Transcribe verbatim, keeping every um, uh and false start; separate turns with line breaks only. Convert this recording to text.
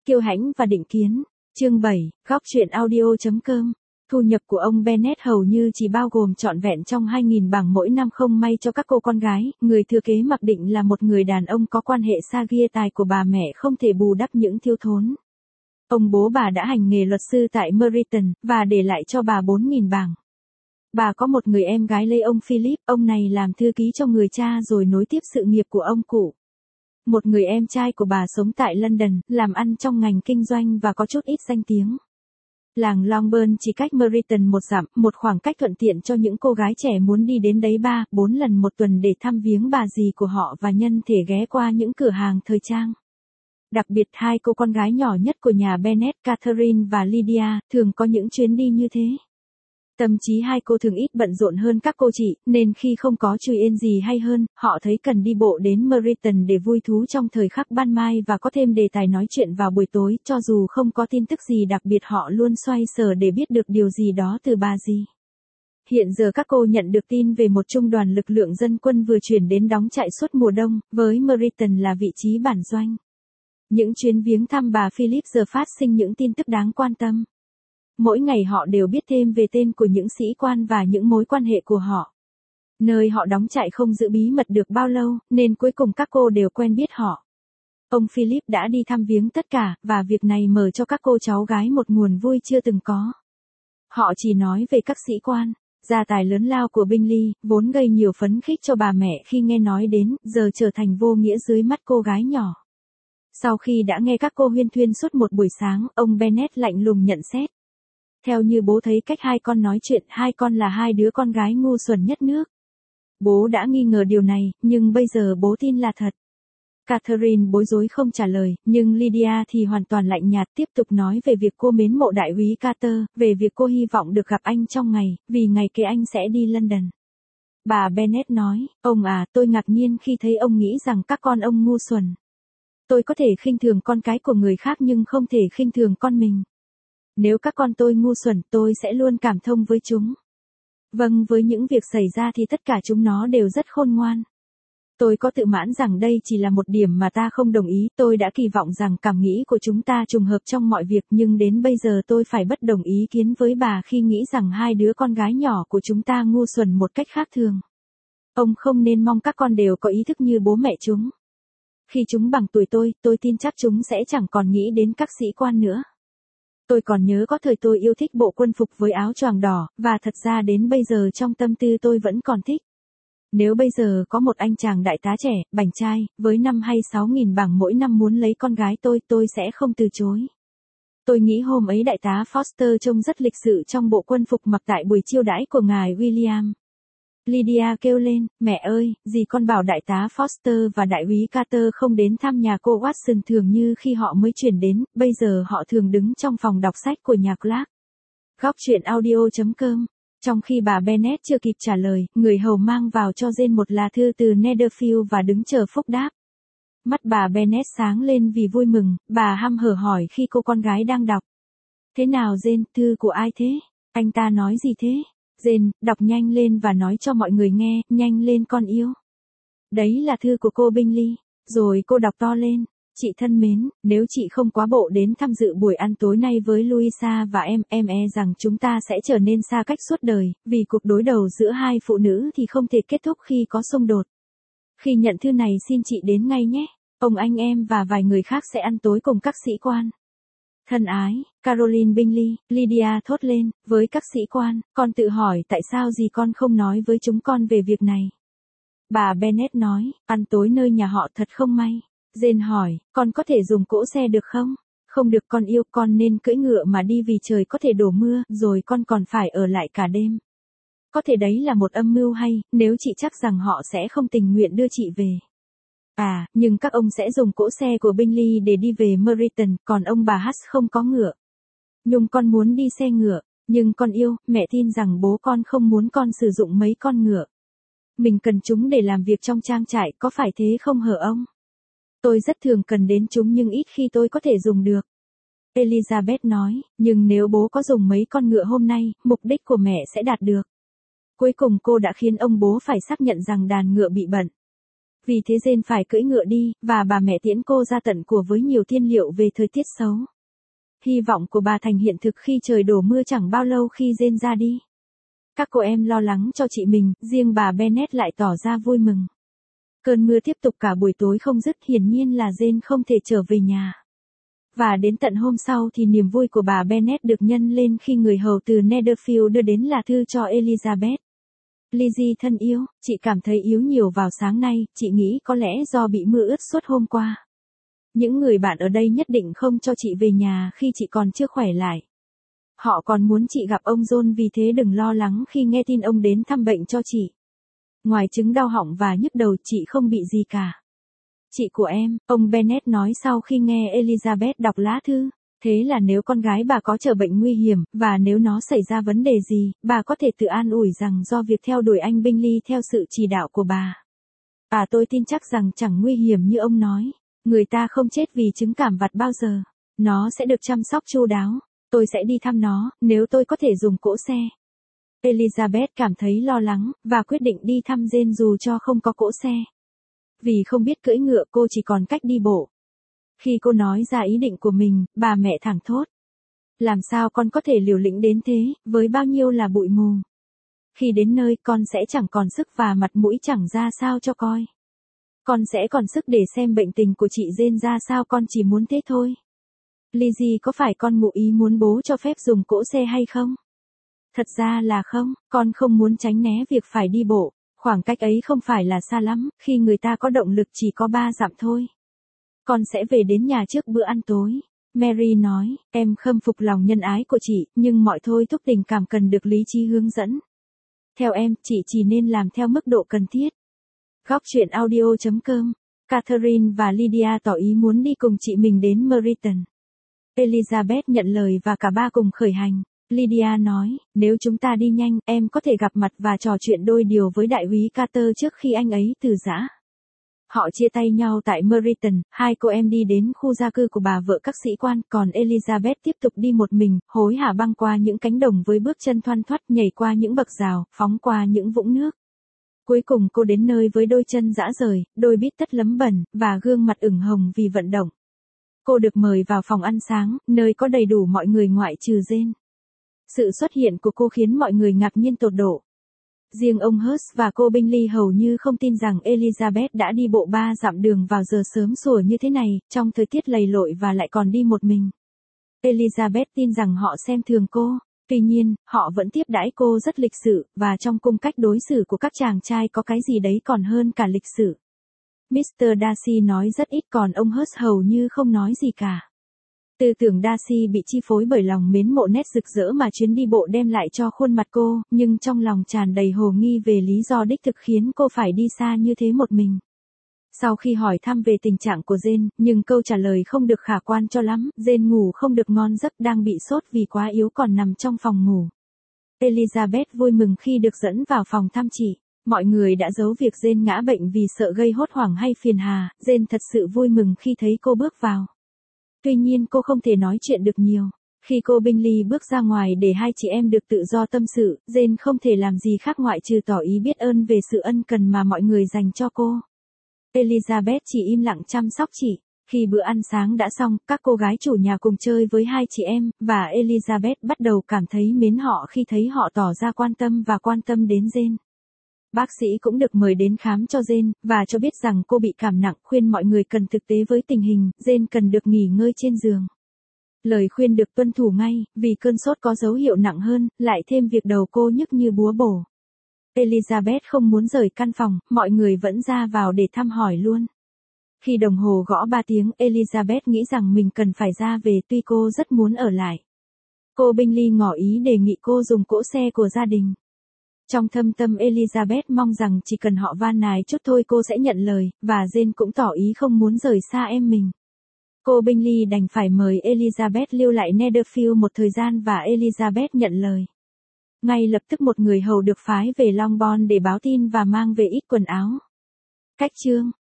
Kiêu hãnh và định kiến. Chương bảy, góc truyện audio.com. Thu nhập của ông Bennett hầu như chỉ bao gồm trọn vẹn trong hai nghìn bảng mỗi năm không may cho các cô con gái, người thừa kế mặc định là một người đàn ông có quan hệ xa ghia tài của bà mẹ không thể bù đắp những thiếu thốn. Ông bố bà đã hành nghề luật sư tại Meriton, và để lại cho bà bốn nghìn bảng. Bà có một người em gái lấy ông Philip, ông này làm thư ký cho người cha rồi nối tiếp sự nghiệp của ông cụ. Một người em trai của bà sống tại London, làm ăn trong ngành kinh doanh và có chút ít danh tiếng. Làng Longbourn chỉ cách Meriton một dặm, một khoảng cách thuận tiện cho những cô gái trẻ muốn đi đến đấy ba, bốn lần một tuần để thăm viếng bà dì của họ và nhân thể ghé qua những cửa hàng thời trang. Đặc biệt hai cô con gái nhỏ nhất của nhà Bennett, Catherine và Lydia, thường có những chuyến đi như thế. Tâm trí hai cô thường ít bận rộn hơn các cô chị, nên khi không có chui yên gì hay hơn, họ thấy cần đi bộ đến Meriton để vui thú trong thời khắc ban mai và có thêm đề tài nói chuyện vào buổi tối, cho dù không có tin tức gì đặc biệt họ luôn xoay sở để biết được điều gì đó từ bà dì. Hiện giờ các cô nhận được tin về một trung đoàn lực lượng dân quân vừa chuyển đến đóng trại suốt mùa đông, với Meriton là vị trí bản doanh. Những chuyến viếng thăm bà Philip giờ phát sinh những tin tức đáng quan tâm. Mỗi ngày họ đều biết thêm về tên của những sĩ quan và những mối quan hệ của họ. Nơi họ đóng trại không giữ bí mật được bao lâu, nên cuối cùng các cô đều quen biết họ. Ông Philip đã đi thăm viếng tất cả, và việc này mở cho các cô cháu gái một nguồn vui chưa từng có. Họ chỉ nói về các sĩ quan, gia tài lớn lao của Bingley, vốn gây nhiều phấn khích cho bà mẹ khi nghe nói đến, giờ trở thành vô nghĩa dưới mắt cô gái nhỏ. Sau khi đã nghe các cô huyên thuyên suốt một buổi sáng, ông Bennett lạnh lùng nhận xét. Theo như bố thấy cách hai con nói chuyện, hai con là hai đứa con gái ngu xuẩn nhất nước. Bố đã nghi ngờ điều này, nhưng bây giờ bố tin là thật. Catherine bối rối không trả lời, nhưng Lydia thì hoàn toàn lạnh nhạt, tiếp tục nói về việc cô mến mộ đại úy Carter, về việc cô hy vọng được gặp anh trong ngày, vì ngày kế anh sẽ đi London. Bà Bennett nói, ông à, tôi ngạc nhiên khi thấy ông nghĩ rằng các con ông ngu xuẩn. Tôi có thể khinh thường con cái của người khác nhưng không thể khinh thường con mình. Nếu các con tôi ngu xuẩn, tôi sẽ luôn cảm thông với chúng. Vâng, với những việc xảy ra thì tất cả chúng nó đều rất khôn ngoan. Tôi có tự mãn rằng đây chỉ là một điểm mà ta không đồng ý, tôi đã kỳ vọng rằng cảm nghĩ của chúng ta trùng hợp trong mọi việc, nhưng đến bây giờ tôi phải bất đồng ý kiến với bà khi nghĩ rằng hai đứa con gái nhỏ của chúng ta ngu xuẩn một cách khác thường. Ông không nên mong các con đều có ý thức như bố mẹ chúng. Khi chúng bằng tuổi tôi, tôi tin chắc chúng sẽ chẳng còn nghĩ đến các sĩ quan nữa. Tôi còn nhớ có thời tôi yêu thích bộ quân phục với áo choàng đỏ, và thật ra đến bây giờ trong tâm tư tôi vẫn còn thích. Nếu bây giờ có một anh chàng đại tá trẻ, bảnh trai, với năm hay sáu nghìn bảng mỗi năm muốn lấy con gái tôi, tôi sẽ không từ chối. Tôi nghĩ hôm ấy đại tá Foster trông rất lịch sự trong bộ quân phục mặc tại buổi chiêu đãi của ngài William. Lydia kêu lên, mẹ ơi, dì con bảo đại tá Foster và đại úy Carter không đến thăm nhà cô Watson thường như khi họ mới chuyển đến, bây giờ họ thường đứng trong phòng đọc sách của nhà Clark. Góc truyện audio.com. Trong khi bà Bennett chưa kịp trả lời, người hầu mang vào cho Jane một lá thư từ Netherfield và đứng chờ phúc đáp. Mắt bà Bennett sáng lên vì vui mừng, bà hăm hở hỏi khi cô con gái đang đọc. Thế nào Jane, thư của ai thế? Anh ta nói gì thế? Jane, đọc nhanh lên và nói cho mọi người nghe, nhanh lên con yêu. Đấy là thư của cô Bingley. Rồi cô đọc to lên. Chị thân mến, nếu chị không quá bộ đến tham dự buổi ăn tối nay với Louisa và em, em e rằng chúng ta sẽ trở nên xa cách suốt đời, vì cuộc đối đầu giữa hai phụ nữ thì không thể kết thúc khi có xung đột. Khi nhận thư này xin chị đến ngay nhé. Ông anh em và vài người khác sẽ ăn tối cùng các sĩ quan. Thân ái, Caroline Bingley, Lydia thốt lên, với các sĩ quan, con tự hỏi tại sao gì con không nói với chúng con về việc này. Bà Bennett nói, ăn tối nơi nhà họ thật không may. Jane hỏi, con có thể dùng cỗ xe được không? Không được con yêu, con nên cưỡi ngựa mà đi vì trời có thể đổ mưa, rồi con còn phải ở lại cả đêm. Có thể đấy là một âm mưu hay, nếu chị chắc rằng họ sẽ không tình nguyện đưa chị về. À, nhưng các ông sẽ dùng cỗ xe của Bingley để đi về Meriton, còn ông bà Huss không có ngựa. Nhung con muốn đi xe ngựa, nhưng con yêu, mẹ tin rằng bố con không muốn con sử dụng mấy con ngựa. Mình cần chúng để làm việc trong trang trại, có phải thế không hả ông? Tôi rất thường cần đến chúng nhưng ít khi tôi có thể dùng được. Elizabeth nói, nhưng nếu bố có dùng mấy con ngựa hôm nay, mục đích của mẹ sẽ đạt được. Cuối cùng cô đã khiến ông bố phải xác nhận rằng đàn ngựa bị bận. Vì thế Jane phải cưỡi ngựa đi, và bà mẹ tiễn cô ra tận của với nhiều tiên liệu về thời tiết xấu. Hy vọng của bà thành hiện thực khi trời đổ mưa chẳng bao lâu khi Jane ra đi. Các cô em lo lắng cho chị mình, riêng bà Bennet lại tỏ ra vui mừng. Cơn mưa tiếp tục cả buổi tối không dứt, hiển nhiên là Jane không thể trở về nhà. Và đến tận hôm sau thì niềm vui của bà Bennet được nhân lên khi người hầu từ Netherfield đưa đến là thư cho Elizabeth. Lizzie thân yêu, chị cảm thấy yếu nhiều vào sáng nay, chị nghĩ có lẽ do bị mưa ướt suốt hôm qua. Những người bạn ở đây nhất định không cho chị về nhà khi chị còn chưa khỏe lại. Họ còn muốn chị gặp ông John, vì thế đừng lo lắng khi nghe tin ông đến thăm bệnh cho chị. Ngoài chứng đau họng và nhức đầu, chị không bị gì cả. Chị của em, ông Bennet nói sau khi nghe Elizabeth đọc lá thư. Thế là nếu con gái bà có trở bệnh nguy hiểm, và nếu nó xảy ra vấn đề gì, bà có thể tự an ủi rằng do việc theo đuổi anh Bingley theo sự chỉ đạo của bà. À, tôi tin chắc rằng chẳng nguy hiểm như ông nói. Người ta không chết vì chứng cảm vặt bao giờ. Nó sẽ được chăm sóc chu đáo. Tôi sẽ đi thăm nó, nếu tôi có thể dùng cỗ xe. Elizabeth cảm thấy lo lắng, và quyết định đi thăm Jane dù cho không có cỗ xe. Vì không biết cưỡi ngựa, cô chỉ còn cách đi bộ. Khi cô nói ra ý định của mình, bà mẹ thảng thốt. Làm sao con có thể liều lĩnh đến thế, với bao nhiêu là bụi mù. Khi đến nơi, con sẽ chẳng còn sức và mặt mũi chẳng ra sao cho coi. Con sẽ còn sức để xem bệnh tình của chị Jane ra sao, con chỉ muốn thế thôi. Lizzie, có phải con ngụ ý muốn bố cho phép dùng cỗ xe hay không? Thật ra là không, con không muốn tránh né việc phải đi bộ. Khoảng cách ấy không phải là xa lắm, khi người ta có động lực chỉ có ba dặm thôi. Con sẽ về đến nhà trước bữa ăn tối. Mary nói, em khâm phục lòng nhân ái của chị, nhưng mọi thôi thúc tình cảm cần được lý trí hướng dẫn. Theo em, chị chỉ nên làm theo mức độ cần thiết. Góc truyện audio chấm com. Catherine và Lydia tỏ ý muốn đi cùng chị mình đến Meryton. Elizabeth nhận lời và cả ba cùng khởi hành. Lydia nói, nếu chúng ta đi nhanh, em có thể gặp mặt và trò chuyện đôi điều với đại úy Carter trước khi anh ấy từ giã. Họ chia tay nhau tại Meryton, hai cô em đi đến khu gia cư của bà vợ các sĩ quan, còn Elizabeth tiếp tục đi một mình, hối hả băng qua những cánh đồng với bước chân thoăn thoắt, nhảy qua những bậc rào, phóng qua những vũng nước. Cuối cùng cô đến nơi với đôi chân rã rời, đôi bít tất lấm bẩn, và gương mặt ửng hồng vì vận động. Cô được mời vào phòng ăn sáng, nơi có đầy đủ mọi người ngoại trừ Jane. Sự xuất hiện của cô khiến mọi người ngạc nhiên tột độ. Riêng ông Hurst và cô Bingley hầu như không tin rằng Elizabeth đã đi bộ ba dặm đường vào giờ sớm sủa như thế này, trong thời tiết lầy lội và lại còn đi một mình. Elizabeth tin rằng họ xem thường cô. Tuy nhiên, họ vẫn tiếp đãi cô rất lịch sự, và trong cung cách đối xử của các chàng trai có cái gì đấy còn hơn cả lịch sự. mít tơ Darcy nói rất ít, còn ông Hurst hầu như không nói gì cả. Tư tưởng Darcy bị chi phối bởi lòng mến mộ nét rực rỡ mà chuyến đi bộ đem lại cho khuôn mặt cô, nhưng trong lòng tràn đầy hồ nghi về lý do đích thực khiến cô phải đi xa như thế một mình. Sau khi hỏi thăm về tình trạng của Jane, nhưng câu trả lời không được khả quan cho lắm, Jane ngủ không được ngon giấc, đang bị sốt vì quá yếu còn nằm trong phòng ngủ. Elizabeth vui mừng khi được dẫn vào phòng thăm chị. Mọi người đã giấu việc Jane ngã bệnh vì sợ gây hốt hoảng hay phiền hà, Jane thật sự vui mừng khi thấy cô bước vào. Tuy nhiên cô không thể nói chuyện được nhiều. Khi cô Bingley bước ra ngoài để hai chị em được tự do tâm sự, Jane không thể làm gì khác ngoại trừ tỏ ý biết ơn về sự ân cần mà mọi người dành cho cô. Elizabeth chỉ im lặng chăm sóc chị. Khi bữa ăn sáng đã xong, các cô gái chủ nhà cùng chơi với hai chị em, và Elizabeth bắt đầu cảm thấy mến họ khi thấy họ tỏ ra quan tâm và quan tâm đến Jane. Bác sĩ cũng được mời đến khám cho Jane, và cho biết rằng cô bị cảm nặng, khuyên mọi người cần thực tế với tình hình, Jane cần được nghỉ ngơi trên giường. Lời khuyên được tuân thủ ngay, vì cơn sốt có dấu hiệu nặng hơn, lại thêm việc đầu cô nhức như búa bổ. Elizabeth không muốn rời căn phòng, mọi người vẫn ra vào để thăm hỏi luôn. Khi đồng hồ gõ ba tiếng, Elizabeth nghĩ rằng mình cần phải ra về, tuy cô rất muốn ở lại. Cô Bingley ngỏ ý đề nghị cô dùng cỗ xe của gia đình. Trong thâm tâm Elizabeth mong rằng chỉ cần họ van nài chút thôi cô sẽ nhận lời, và Jane cũng tỏ ý không muốn rời xa em mình. Cô Bingley đành phải mời Elizabeth lưu lại Netherfield một thời gian và Elizabeth nhận lời. Ngay lập tức một người hầu được phái về Longbourn để báo tin và mang về ít quần áo. Cách chương